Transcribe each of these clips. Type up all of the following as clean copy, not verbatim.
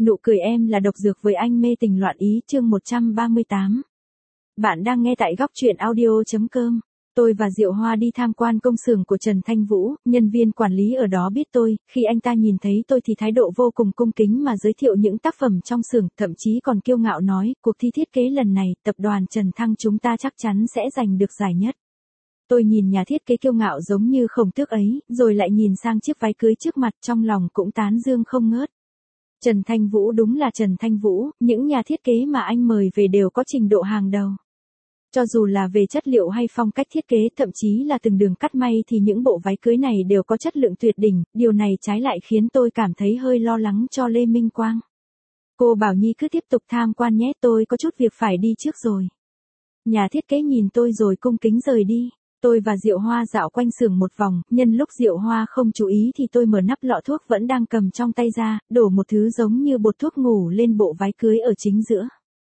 Nụ cười em là độc dược với anh mê tình loạn ý chương 138. Bạn đang nghe tại góc truyện audio.com. Tôi và Diệu Hoa đi tham quan công xưởng của Trần Thanh Vũ, nhân viên quản lý ở đó biết tôi, khi anh ta nhìn thấy tôi thì thái độ vô cùng cung kính mà giới thiệu những tác phẩm trong xưởng, thậm chí còn kiêu ngạo nói, cuộc thi thiết kế lần này, tập đoàn Trần Thăng chúng ta chắc chắn sẽ giành được giải nhất. Tôi nhìn nhà thiết kế kiêu ngạo giống như khổng tước ấy, rồi lại nhìn sang chiếc váy cưới trước mặt trong lòng cũng tán dương không ngớt. Trần Thanh Vũ đúng là Trần Thanh Vũ, những nhà thiết kế mà anh mời về đều có trình độ hàng đầu. Cho dù là về chất liệu hay phong cách thiết kế, thậm chí là từng đường cắt may thì những bộ váy cưới này đều có chất lượng tuyệt đỉnh, điều này trái lại khiến tôi cảm thấy hơi lo lắng cho Lê Minh Quang. Cô Bảo Nhi cứ tiếp tục tham quan nhé, tôi có chút việc phải đi trước rồi. Nhà thiết kế nhìn tôi rồi cung kính rời đi. Tôi và Diệu Hoa dạo quanh xưởng một vòng, nhân lúc Diệu Hoa không chú ý thì tôi mở nắp lọ thuốc vẫn đang cầm trong tay ra, đổ một thứ giống như bột thuốc ngủ lên bộ váy cưới ở chính giữa.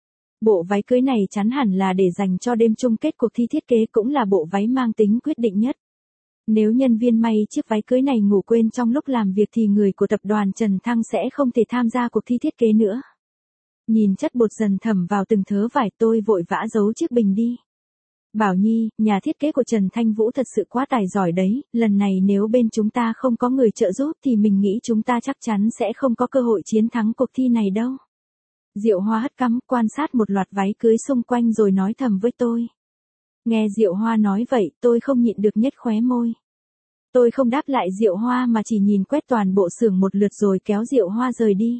Bộ váy cưới này chắn hẳn là để dành cho đêm chung kết cuộc thi thiết kế, cũng là bộ váy mang tính quyết định nhất. Nếu nhân viên may chiếc váy cưới này ngủ quên trong lúc làm việc thì người của tập đoàn Trần Thăng sẽ không thể tham gia cuộc thi thiết kế nữa. Nhìn chất bột dần thẩm vào từng thớ vải, tôi vội vã giấu chiếc bình đi. Bảo Nhi, nhà thiết kế của Trần Thanh Vũ thật sự quá tài giỏi đấy, lần này nếu bên chúng ta không có người trợ giúp thì mình nghĩ chúng ta chắc chắn sẽ không có cơ hội chiến thắng cuộc thi này đâu. Diệu Hoa hất cằm quan sát một loạt váy cưới xung quanh rồi nói thầm với tôi. Nghe Diệu Hoa nói vậy, tôi không nhịn được nhếch khóe môi. Tôi không đáp lại Diệu Hoa mà chỉ nhìn quét toàn bộ xưởng một lượt rồi kéo Diệu Hoa rời đi.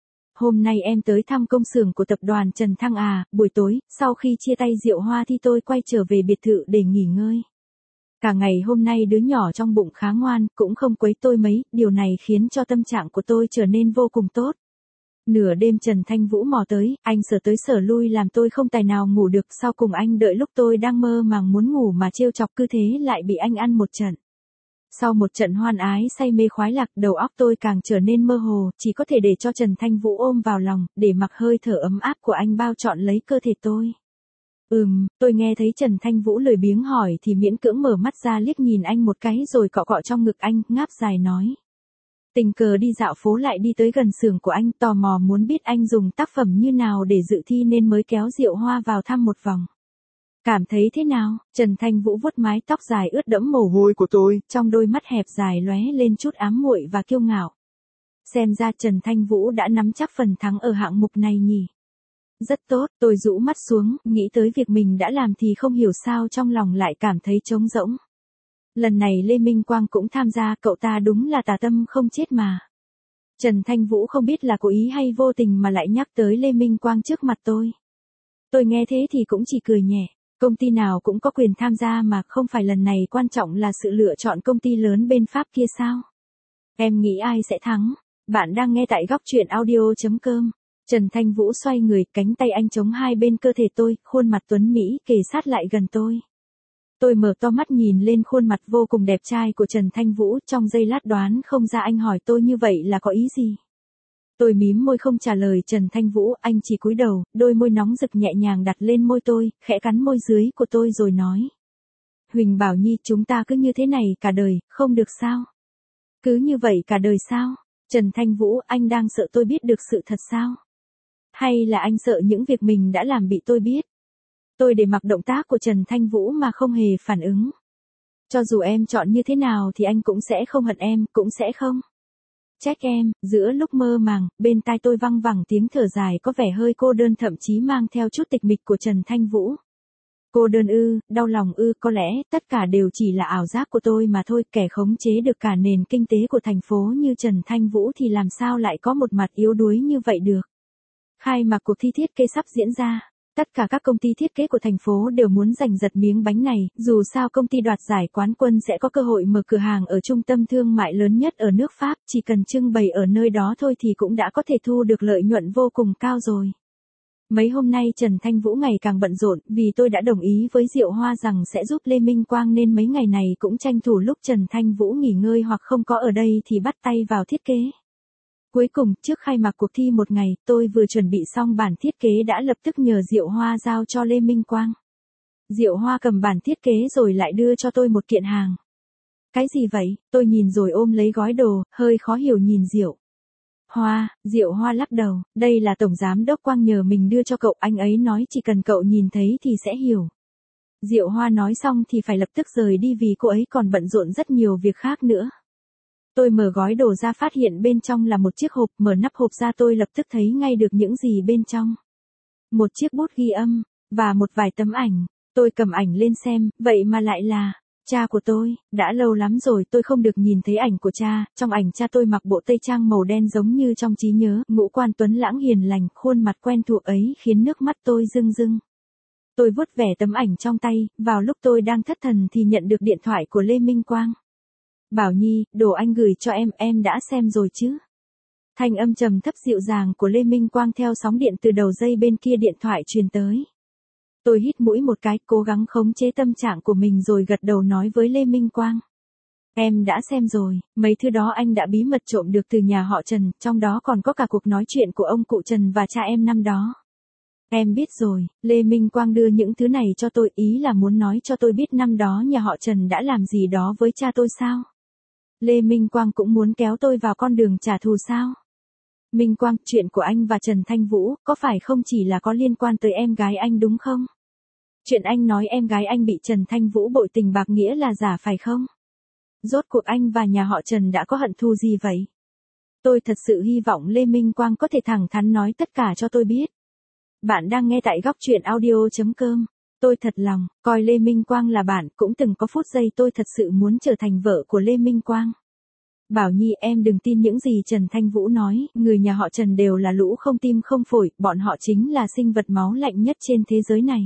Hôm nay em tới thăm công xưởng của tập đoàn Trần Thăng à, buổi tối, sau khi chia tay Diệu Hoa thì tôi quay trở về biệt thự để nghỉ ngơi. Cả ngày hôm nay đứa nhỏ trong bụng khá ngoan, cũng không quấy tôi mấy, điều này khiến cho tâm trạng của tôi trở nên vô cùng tốt. Nửa đêm Trần Thanh Vũ mò tới, anh sờ tới sờ lui làm tôi không tài nào ngủ được, sau cùng anh đợi lúc tôi đang mơ màng muốn ngủ mà trêu chọc cứ thế lại bị anh ăn một trận. Sau một trận hoan ái say mê khoái lạc, đầu óc tôi càng trở nên mơ hồ, chỉ có thể để cho Trần Thanh Vũ ôm vào lòng, để mặc hơi thở ấm áp của anh bao trọn lấy cơ thể tôi. Tôi nghe thấy Trần Thanh Vũ lười biếng hỏi thì miễn cưỡng mở mắt ra liếc nhìn anh một cái rồi cọ cọ trong ngực anh, ngáp dài nói. Tình cờ đi dạo phố lại đi tới gần xưởng của anh, tò mò muốn biết anh dùng tác phẩm như nào để dự thi nên mới kéo Diệu Hoa vào thăm một vòng. Cảm thấy thế nào? Trần Thanh Vũ vuốt mái tóc dài ướt đẫm mồ hôi của tôi, trong đôi mắt hẹp dài lóe lên chút ám muội và kiêu ngạo. Xem ra Trần Thanh Vũ đã nắm chắc phần thắng ở hạng mục này nhỉ. Rất tốt, tôi rũ mắt xuống, nghĩ tới việc mình đã làm thì không hiểu sao trong lòng lại cảm thấy trống rỗng. Lần này Lê Minh Quang cũng tham gia, cậu ta đúng là tà tâm không chết mà. Trần Thanh Vũ không biết là cố ý hay vô tình mà lại nhắc tới Lê Minh Quang trước mặt tôi. Tôi nghe thế thì cũng chỉ cười nhẹ. Công ty nào cũng có quyền tham gia mà, không phải lần này quan trọng là sự lựa chọn công ty lớn bên Pháp kia sao? Em nghĩ ai sẽ thắng? Bạn đang nghe tại góc truyện audio.com. Trần Thanh Vũ xoay người, cánh tay anh chống hai bên cơ thể tôi, khuôn mặt tuấn Mỹ kề sát lại gần tôi. Tôi mở to mắt nhìn lên khuôn mặt vô cùng đẹp trai của Trần Thanh Vũ, trong giây lát đoán không ra anh hỏi tôi như vậy là có ý gì. Tôi mím môi không trả lời Trần Thanh Vũ, anh chỉ cúi đầu, đôi môi nóng rực nhẹ nhàng đặt lên môi tôi, khẽ cắn môi dưới của tôi rồi nói. Huỳnh Bảo Nhi, chúng ta cứ như thế này cả đời, không được sao? Cứ như vậy cả đời sao? Trần Thanh Vũ, anh đang sợ tôi biết được sự thật sao? Hay là anh sợ những việc mình đã làm bị tôi biết? Tôi để mặc động tác của Trần Thanh Vũ mà không hề phản ứng. Cho dù em chọn như thế nào thì anh cũng sẽ không hận em, cũng sẽ không trách em. Giữa lúc mơ màng, bên tai tôi văng vẳng tiếng thở dài có vẻ hơi cô đơn, thậm chí mang theo chút tịch mịch của Trần Thanh Vũ. Cô đơn ư, đau lòng ư, có lẽ tất cả đều chỉ là ảo giác của tôi mà thôi, kẻ khống chế được cả nền kinh tế của thành phố như Trần Thanh Vũ thì làm sao lại có một mặt yếu đuối như vậy được. Khai mạc cuộc thi thiết kế sắp diễn ra. Tất cả các công ty thiết kế của thành phố đều muốn giành giật miếng bánh này, dù sao công ty đoạt giải quán quân sẽ có cơ hội mở cửa hàng ở trung tâm thương mại lớn nhất ở nước Pháp, chỉ cần trưng bày ở nơi đó thôi thì cũng đã có thể thu được lợi nhuận vô cùng cao rồi. Mấy hôm nay Trần Thanh Vũ ngày càng bận rộn, vì tôi đã đồng ý với Diệu Hoa rằng sẽ giúp Lê Minh Quang nên mấy ngày này cũng tranh thủ lúc Trần Thanh Vũ nghỉ ngơi hoặc không có ở đây thì bắt tay vào thiết kế. Cuối cùng, trước khai mạc cuộc thi một ngày, tôi vừa chuẩn bị xong bản thiết kế đã lập tức nhờ Diệu Hoa giao cho Lê Minh Quang. Diệu Hoa cầm bản thiết kế rồi lại đưa cho tôi một kiện hàng. Cái gì vậy? Tôi nhìn rồi ôm lấy gói đồ, hơi khó hiểu nhìn Diệu Hoa, Diệu Hoa lắc đầu, đây là Tổng Giám Đốc Quang nhờ mình đưa cho cậu, anh ấy nói chỉ cần cậu nhìn thấy thì sẽ hiểu. Diệu Hoa nói xong thì phải lập tức rời đi vì cô ấy còn bận rộn rất nhiều việc khác nữa. Tôi mở gói đồ ra phát hiện bên trong là một chiếc hộp, mở nắp hộp ra tôi lập tức thấy ngay được những gì bên trong. Một chiếc bút ghi âm, và một vài tấm ảnh. Tôi cầm ảnh lên xem, vậy mà lại là cha của tôi. Đã lâu lắm rồi tôi không được nhìn thấy ảnh của cha. Trong ảnh cha tôi mặc bộ tây trang màu đen giống như trong trí nhớ, ngũ quan tuấn lãng hiền lành, khuôn mặt quen thuộc ấy khiến nước mắt tôi rưng rưng. Tôi vuốt vẻ tấm ảnh trong tay, vào lúc tôi đang thất thần thì nhận được điện thoại của Lê Minh Quang. Bảo Nhi, đồ anh gửi cho em đã xem rồi chứ? Thanh âm trầm thấp dịu dàng của Lê Minh Quang theo sóng điện từ đầu dây bên kia điện thoại truyền tới. Tôi hít mũi một cái, cố gắng khống chế tâm trạng của mình rồi gật đầu nói với Lê Minh Quang. Em đã xem rồi, mấy thứ đó anh đã bí mật trộm được từ nhà họ Trần, trong đó còn có cả cuộc nói chuyện của ông cụ Trần và cha em năm đó. Em biết rồi, Lê Minh Quang đưa những thứ này cho tôi, ý là muốn nói cho tôi biết năm đó nhà họ Trần đã làm gì đó với cha tôi sao? Lê Minh Quang cũng muốn kéo tôi vào con đường trả thù sao? Minh Quang, chuyện của anh và Trần Thanh Vũ, có phải không chỉ là có liên quan tới em gái anh đúng không? Chuyện anh nói em gái anh bị Trần Thanh Vũ bội tình bạc nghĩa là giả phải không? Rốt cuộc anh và nhà họ Trần đã có hận thù gì vậy? Tôi thật sự hy vọng Lê Minh Quang có thể thẳng thắn nói tất cả cho tôi biết. Bạn đang nghe tại góc truyện audio.com. Tôi thật lòng, coi Lê Minh Quang là bạn, cũng từng có phút giây tôi thật sự muốn trở thành vợ của Lê Minh Quang. Bảo Nhi, em đừng tin những gì Trần Thanh Vũ nói, người nhà họ Trần đều là lũ không tim không phổi, bọn họ chính là sinh vật máu lạnh nhất trên thế giới này.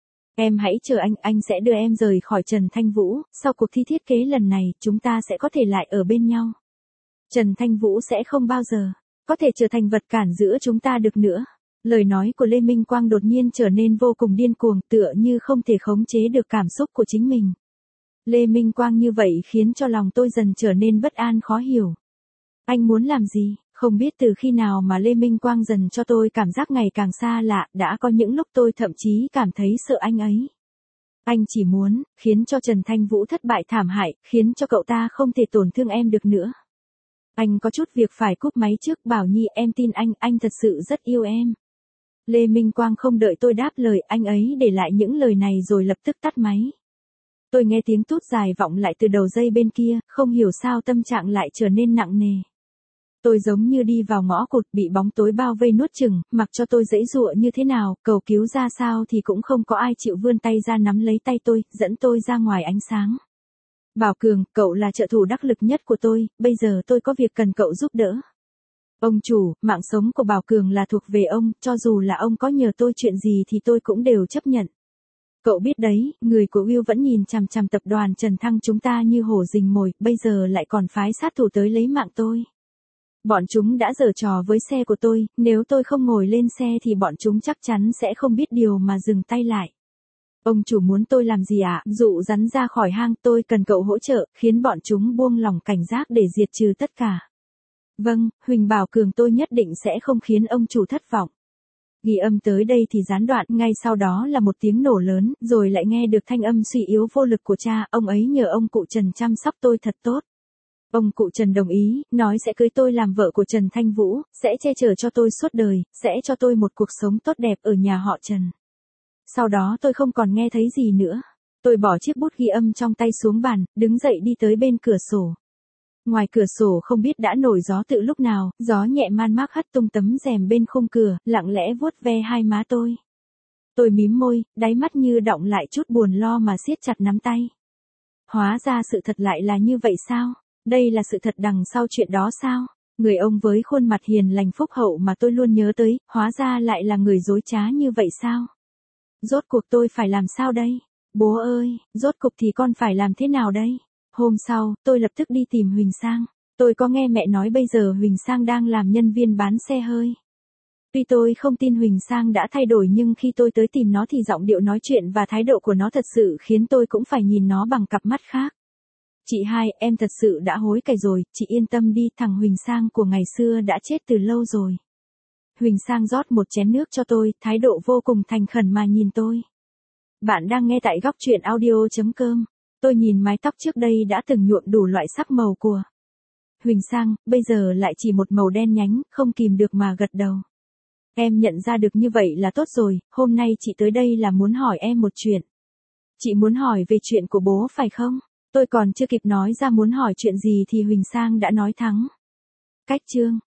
Em hãy chờ anh sẽ đưa em rời khỏi Trần Thanh Vũ, sau cuộc thi thiết kế lần này, chúng ta sẽ có thể lại ở bên nhau. Trần Thanh Vũ sẽ không bao giờ có thể trở thành vật cản giữa chúng ta được nữa. Lời nói của Lê Minh Quang đột nhiên trở nên vô cùng điên cuồng, tựa như không thể khống chế được cảm xúc của chính mình. Lê Minh Quang như vậy khiến cho lòng tôi dần trở nên bất an khó hiểu. Anh muốn làm gì? Không biết từ khi nào mà Lê Minh Quang dần cho tôi cảm giác ngày càng xa lạ, đã có những lúc tôi thậm chí cảm thấy sợ anh ấy. Anh chỉ muốn khiến cho Trần Thanh Vũ thất bại thảm hại, khiến cho cậu ta không thể tổn thương em được nữa. Anh có chút việc phải cúp máy trước. Bảo Nhi, em tin anh thật sự rất yêu em. Lê Minh Quang không đợi tôi đáp lời, anh ấy để lại những lời này rồi lập tức tắt máy. Tôi nghe tiếng tút dài vọng lại từ đầu dây bên kia, không hiểu sao tâm trạng lại trở nên nặng nề. Tôi giống như đi vào ngõ cụt, bị bóng tối bao vây nuốt chửng, mặc cho tôi giãy giụa như thế nào, cầu cứu ra sao thì cũng không có ai chịu vươn tay ra nắm lấy tay tôi, dẫn tôi ra ngoài ánh sáng. Bảo Cường, cậu là trợ thủ đắc lực nhất của tôi, bây giờ tôi có việc cần cậu giúp đỡ. Ông chủ, mạng sống của Bảo Cường là thuộc về ông, cho dù là ông có nhờ tôi chuyện gì thì tôi cũng đều chấp nhận. Cậu biết đấy, người của Will vẫn nhìn chằm chằm tập đoàn Trần Thăng chúng ta như hổ rình mồi, bây giờ lại còn phái sát thủ tới lấy mạng tôi. Bọn chúng đã giở trò với xe của tôi, nếu tôi không ngồi lên xe thì bọn chúng chắc chắn sẽ không biết điều mà dừng tay lại. Ông chủ muốn tôi làm gì ạ? Dụ rắn ra khỏi hang, tôi cần cậu hỗ trợ, khiến bọn chúng buông lỏng cảnh giác để diệt trừ tất cả. Vâng, Huỳnh Bảo Cường, tôi nhất định sẽ không khiến ông chủ thất vọng. Ghi âm tới đây thì gián đoạn, ngay sau đó là một tiếng nổ lớn, rồi lại nghe được thanh âm suy yếu vô lực của cha, ông ấy nhờ ông cụ Trần chăm sóc tôi thật tốt. Ông cụ Trần đồng ý, nói sẽ cưới tôi làm vợ của Trần Thanh Vũ, sẽ che chở cho tôi suốt đời, sẽ cho tôi một cuộc sống tốt đẹp ở nhà họ Trần. Sau đó tôi không còn nghe thấy gì nữa. Tôi bỏ chiếc bút ghi âm trong tay xuống bàn, đứng dậy đi tới bên cửa sổ. Ngoài cửa sổ không biết đã nổi gió từ lúc nào, gió nhẹ man mác hất tung tấm rèm bên khung cửa, lặng lẽ vuốt ve hai má tôi. Tôi mím môi, đáy mắt như đọng lại chút buồn lo mà siết chặt nắm tay. Hóa ra sự thật lại là như vậy sao? Đây là sự thật đằng sau chuyện đó sao? Người ông với khuôn mặt hiền lành phúc hậu mà tôi luôn nhớ tới, hóa ra lại là người dối trá như vậy sao? Rốt cuộc tôi phải làm sao đây? Bố ơi, rốt cuộc thì con phải làm thế nào đây? Hôm sau, tôi lập tức đi tìm Huỳnh Sang. Tôi có nghe mẹ nói bây giờ Huỳnh Sang đang làm nhân viên bán xe hơi. Tuy tôi không tin Huỳnh Sang đã thay đổi nhưng khi tôi tới tìm nó thì giọng điệu nói chuyện và thái độ của nó thật sự khiến tôi cũng phải nhìn nó bằng cặp mắt khác. Chị hai, em thật sự đã hối cải rồi, chị yên tâm đi, thằng Huỳnh Sang của ngày xưa đã chết từ lâu rồi. Huỳnh Sang rót một chén nước cho tôi, thái độ vô cùng thành khẩn mà nhìn tôi. Bạn đang nghe tại góc truyện audio.com. Tôi nhìn mái tóc trước đây đã từng nhuộm đủ loại sắc màu của Huỳnh Sang, bây giờ lại chỉ một màu đen nhánh, không kìm được mà gật đầu. Em nhận ra được như vậy là tốt rồi, hôm nay chị tới đây là muốn hỏi em một chuyện. Chị muốn hỏi về chuyện của bố phải không? Tôi còn chưa kịp nói ra muốn hỏi chuyện gì thì Huỳnh Sang đã nói thắng. Cách chương